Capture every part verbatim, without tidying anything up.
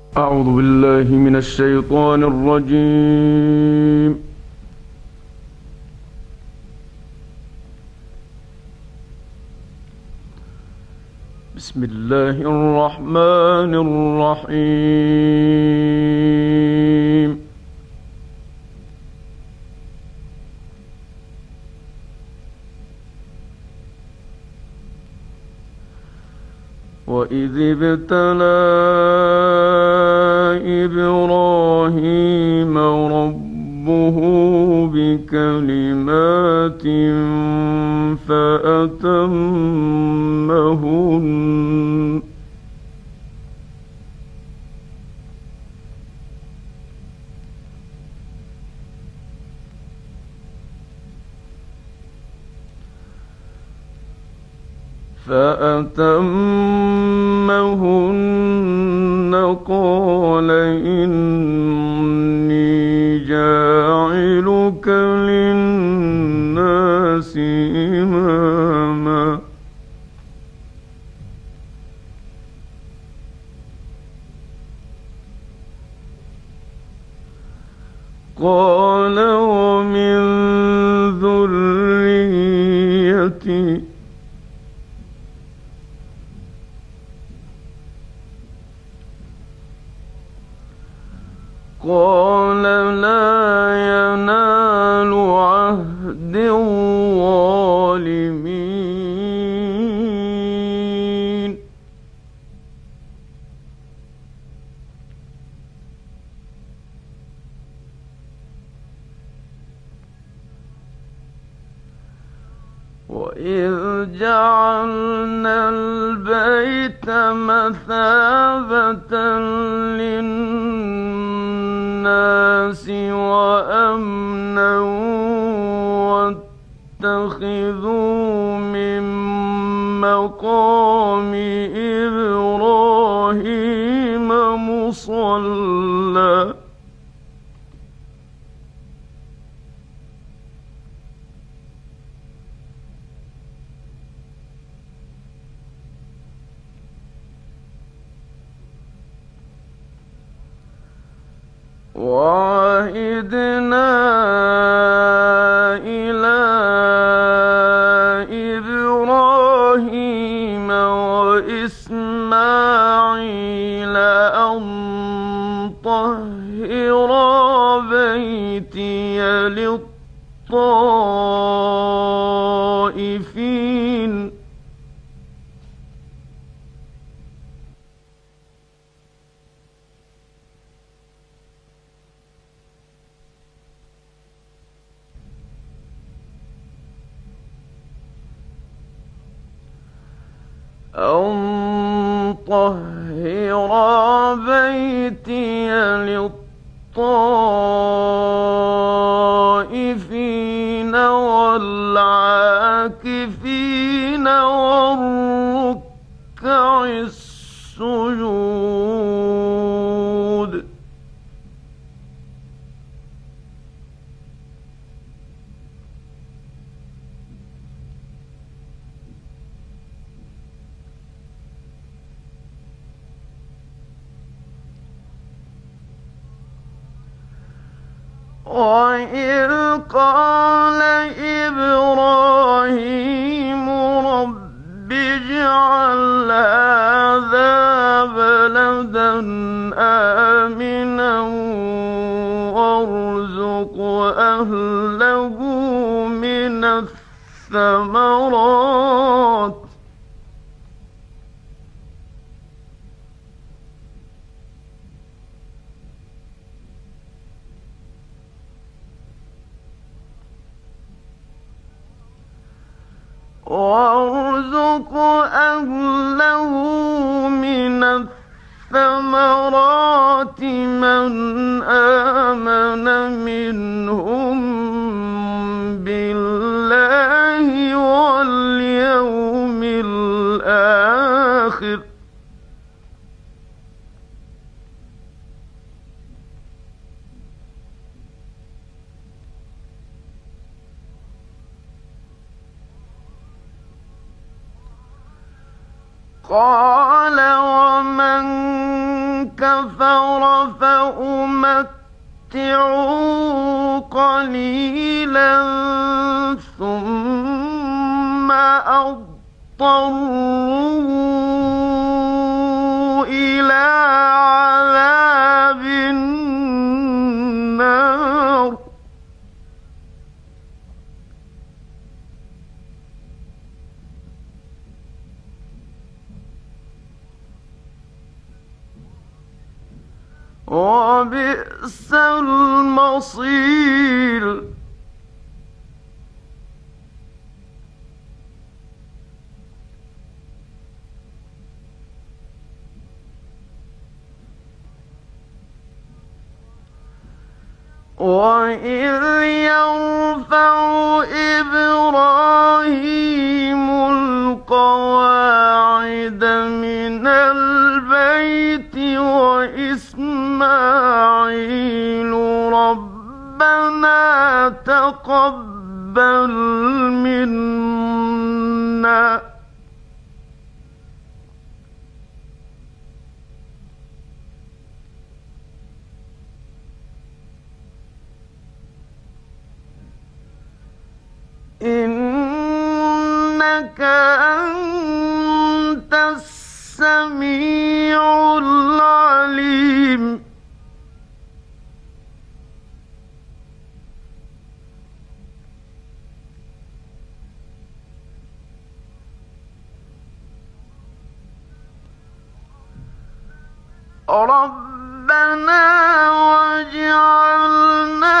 أعوذ بالله من الشيطان الرجيم. بسم الله الرحمن الرحيم. وإذ ابتلى إبراهيم ربه بكلمات فأتمهن فأتمهن قال إني جاعلك للناس إماما قال ومن ذريتي قال لا ينال عهد الظالمين وإذ جعلنا البيت مثابة للناس وأمنا واتخذوا من مقام إبراهيم مصلى وعهدنا إلى إبراهيم وإسماعيل أن طهرا بيتي للطائفين أن طهر بيتي للطائفين والعاكفين والركع السجود وإذ قال إبراهيم رب اجعل هذا بلدا آمنا وارزق أهله من الثمرات وارزق أهله من الثمرات من آمن منهم بالله واليوم الآخر قال ومن كفر فأمتعه قليلا ثم أضطره إلى عذاب النار. وبئس المصير. وإذ يرفع إبراهيم القواعد من البيت وإسماعيل ربنا تقبل منا إنك أنت السميع العليم. ربنا واجعلنا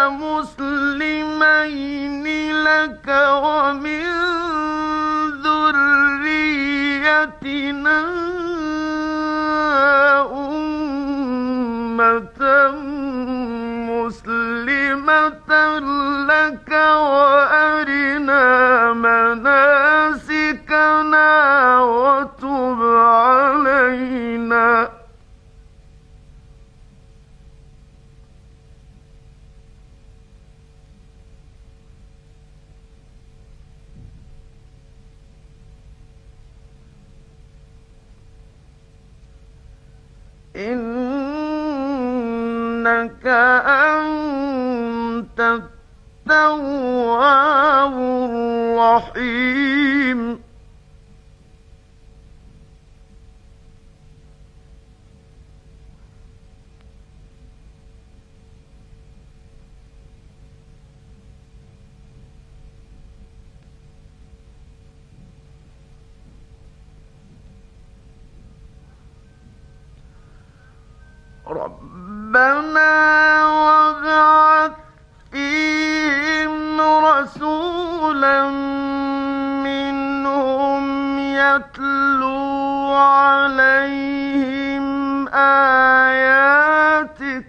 مسلمين لك ومن ذريتنا أمة مسلمة لك وأرنا مناسكنا وتب علينا إنك أنت التواب الرحيم. ربنا وابعث فيهم رسولا منهم يتلو عليهم آياتك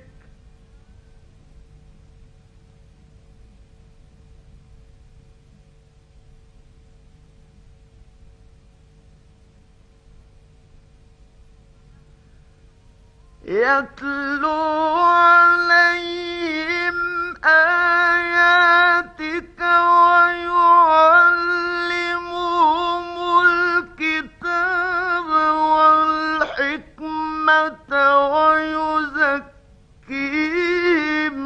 يتلو عليهم آياتك ويعلمهم الكتاب والحكمة ويزكيهم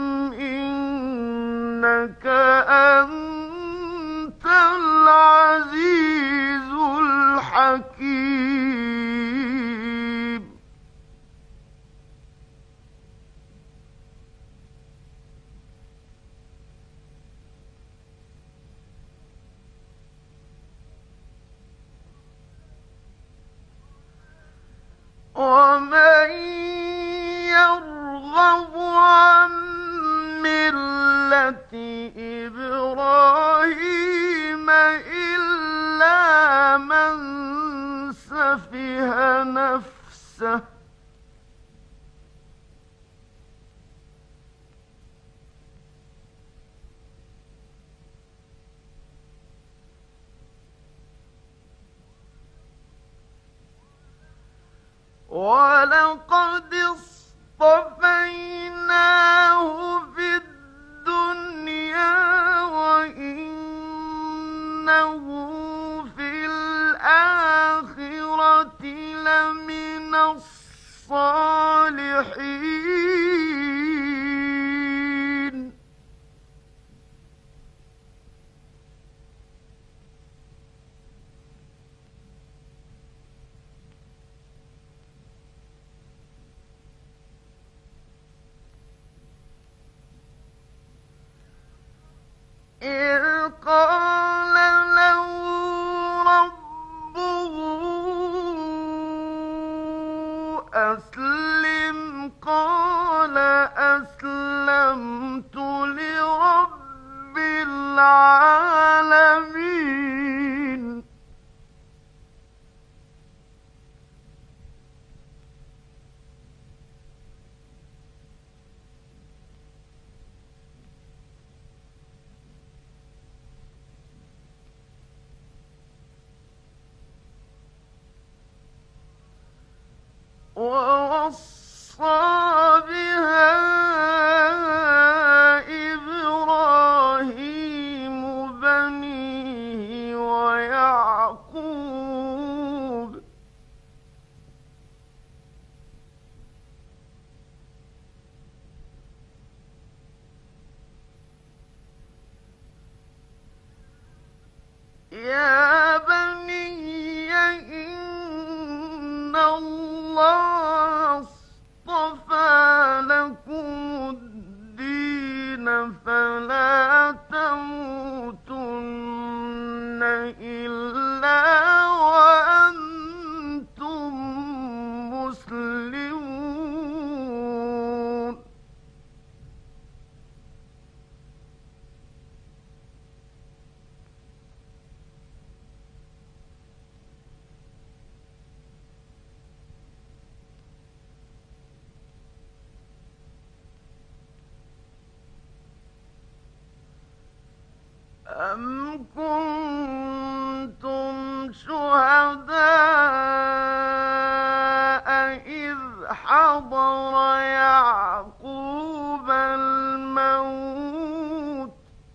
إنك أنت العزيز الحكيم. ومن يرغب عن ملة إبراهيم إلا من سفه نفسه ولقد اصطفيناه في الدنيا وإنه في الآخرة لمن الصالحين. يا بني إن الله اصطفى لكم الدين فلا تموتن إلا وأنتم مسلمون. أم كنتم شهداء إذ حضر يعقوب الموت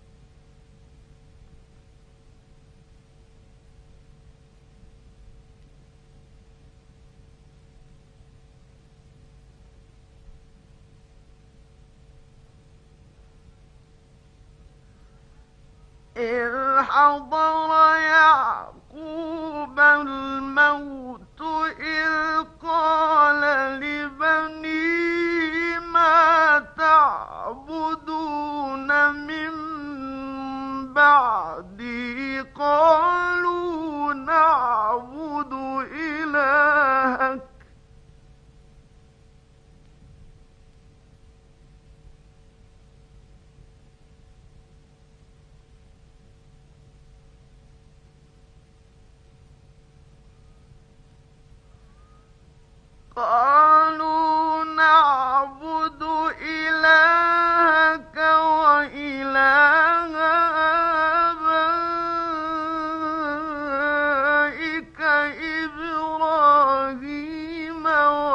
إذ حضر يعقوب الموت إذ قال لبنيه ما تعبدون من بعدي قالوا نعبد إلهك قالوا نعبد إلهك وإله آبائك إبراهيم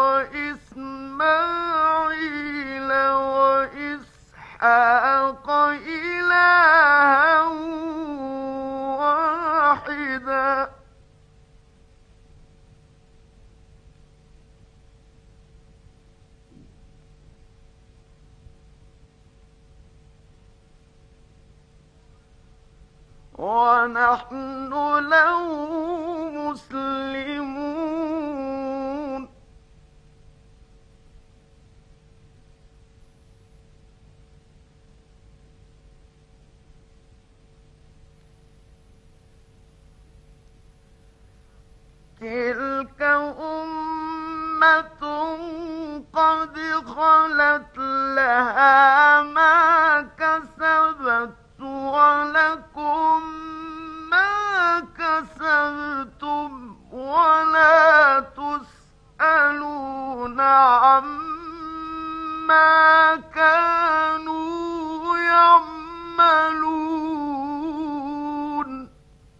وإسماعيل وإسحاق إلها واحدا ونحن له مسلمون. تلك أمة قد خلت لها ما كسبت ولكم ما كسبتم ولا تسألون عما كانوا يعملون.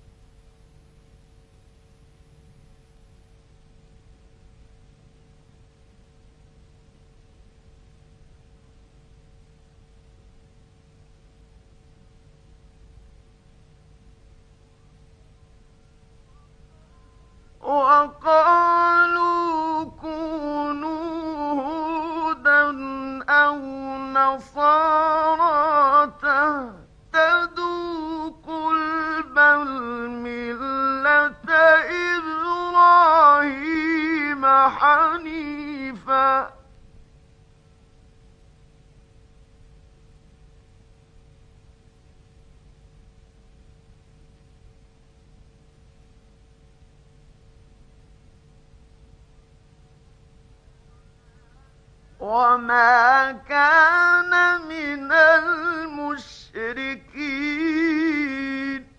وقالوا كونوا هودا أو نصارى تهتدوا قل بل ملة إبراهيم حنيفا وما كان من المشركين.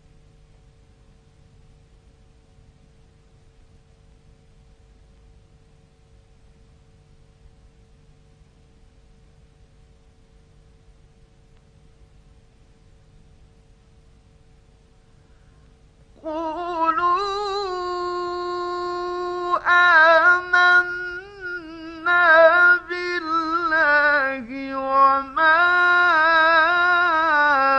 قولوا آمنا بالله وما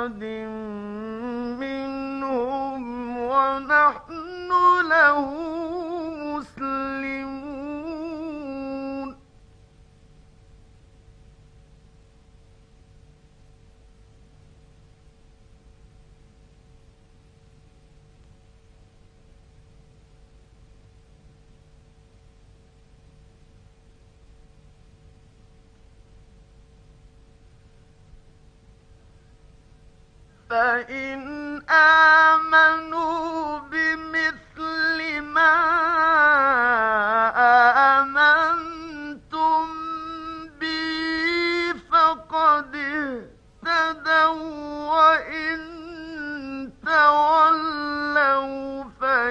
أحد منهم ونحن له مسلمون فإن آمنوا بمثل ما آمنتم به فقد اهتدوا وإن تولوا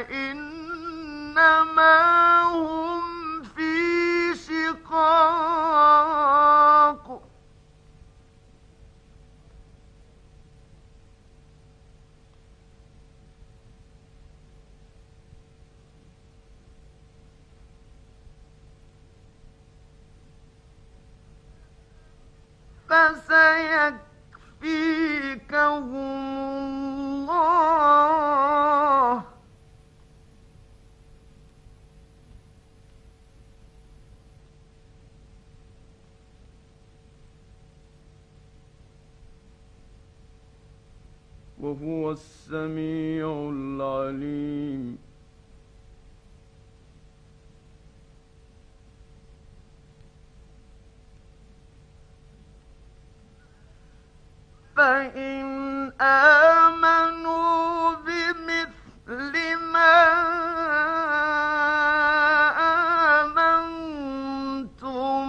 فإنما هم في شقاق فسيكفيكهم الله وهو السميع العليم فإن آمنوا بمثل ما آمنتم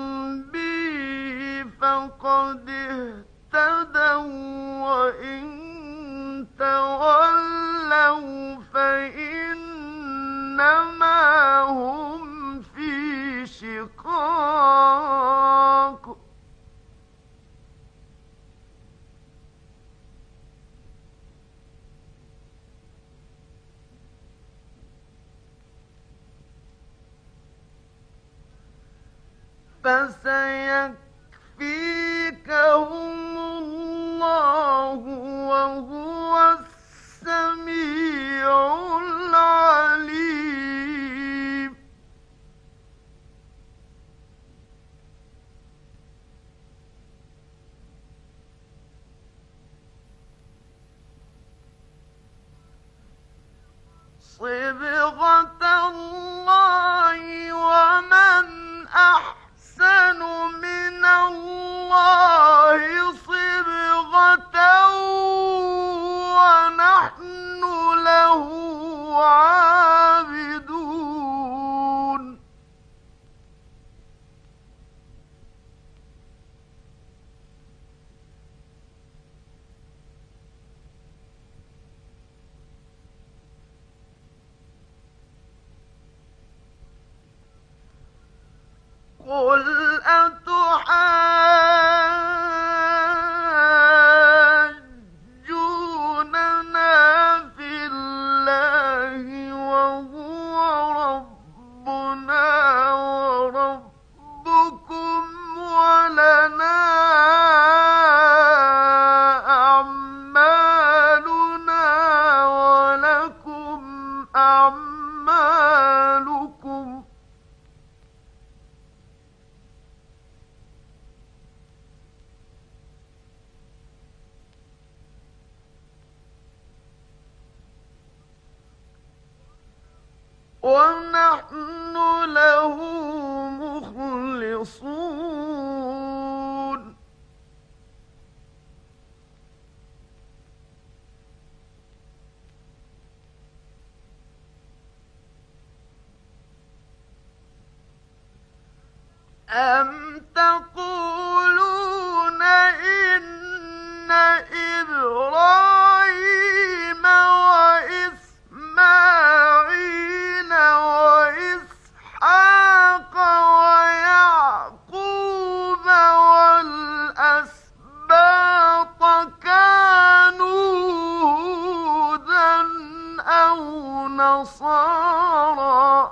به فقد اهتدوا وإن تولوا فإنما هم في شقاق فسيكفيكهم الله وهو السميع العليم صبغة الله ومن أحسن من الله صبغة ونحن له عابدون قل أتحاجوننا في الله وهو ربنا وربكم ولنا أعمالنا ولكم أعمالكم ونحن له مخلصون أم تقولون إن إبراهيم وإسماعيل وإسحاق ويعقوب والأسباط كانوا هودا أو نصارى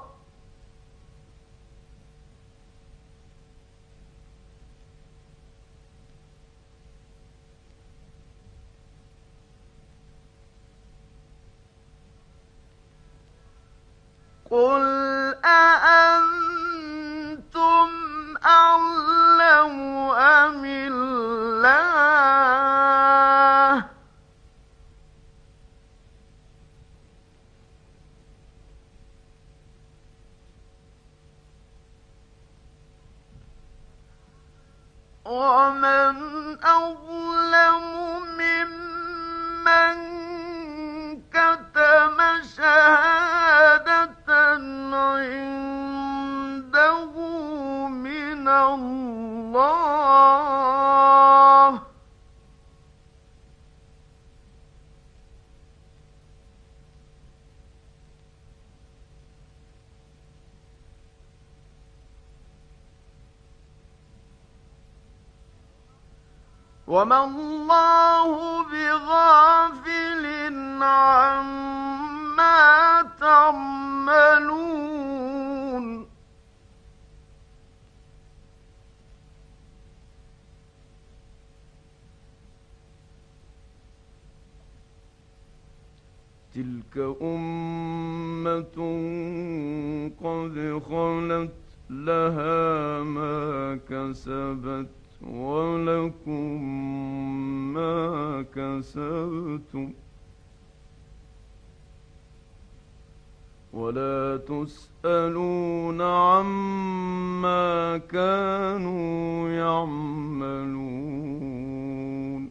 ومن أظلم ممن كتم شهادة عنده من الله وما الله بغافل عما تعملون تلك أمة قد خلت لها ما كسبت ولكم ما كسبتم ولا تسألون عما كانوا يعملون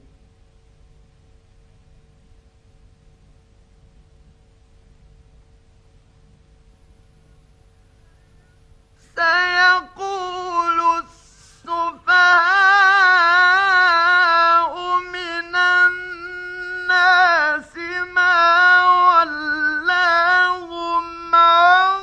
سيقول السفهاء من الناس ما ولاهم عن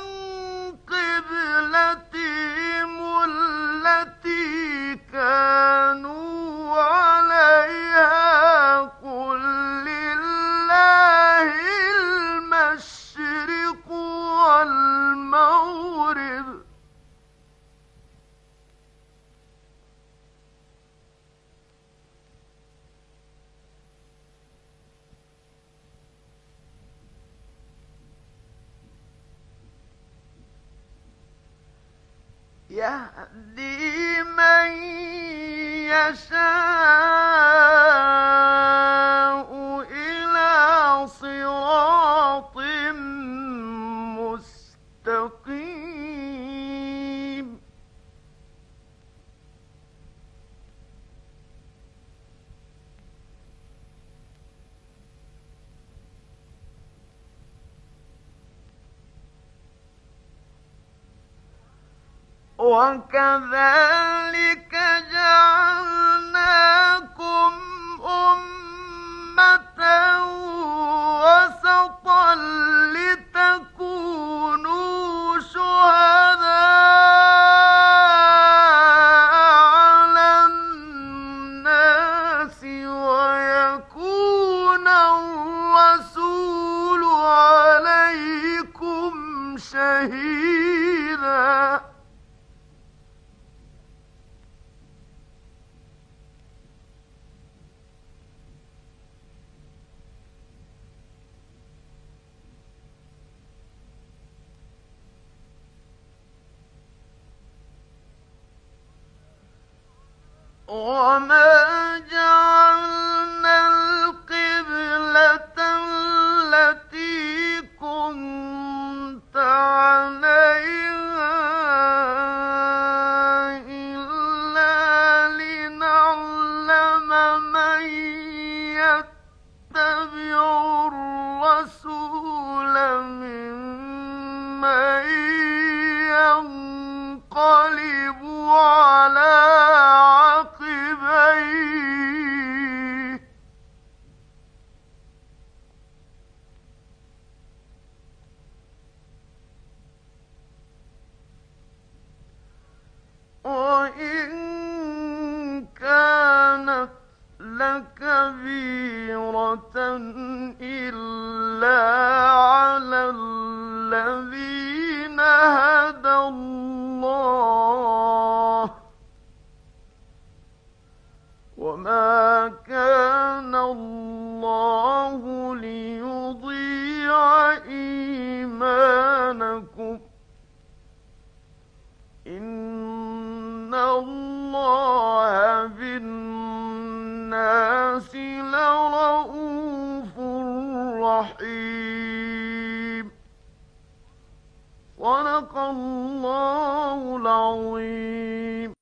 قبلتهم التي كانوا عليها قل لله المشرق والمغرب يهدي من يشاء إلى صراط مستقيم وكذلك جعلناكم أمة وسطا لتكونوا شهداء على الناس ويكون الرسول عليكم شهيدا وما جعلنا القبلة التي كنت عليها إلا لنعلم من يتبع الرسول ممن ينقلب على وإن كانت لكبيرة إلا على الذين هدى الله وما كان الله ليضيع إيمانكم إن الله بالناس لرءوف رحيم صدق الله العظيم.